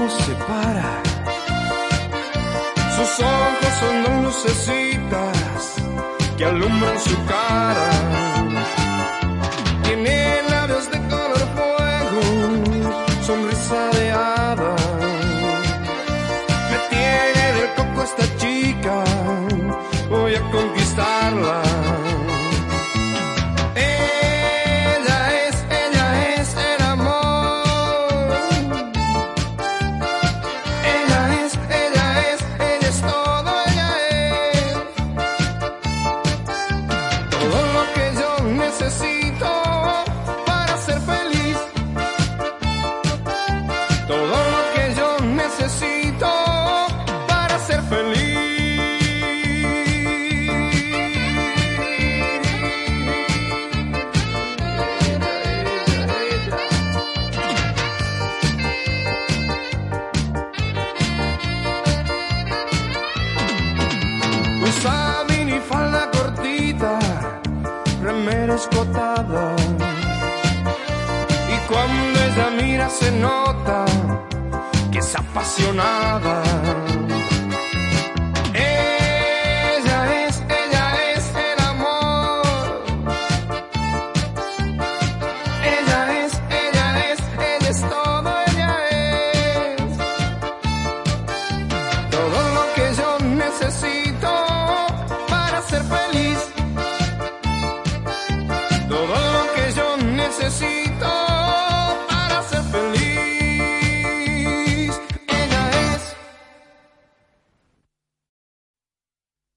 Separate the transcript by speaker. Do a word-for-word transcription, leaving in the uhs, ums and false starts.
Speaker 1: nos separa. Sus ojos son dos lucecitas que alumbran su cara. Tiene labios de color fuego, sonrisa de hada. Me tiene del coco esta chica, voy a conquistarla. Necesito para ser feliz, todo lo que yo necesito para ser feliz. Usa minifalda cortita, remera escotada, y cuando ella mira se nota que es apasionada.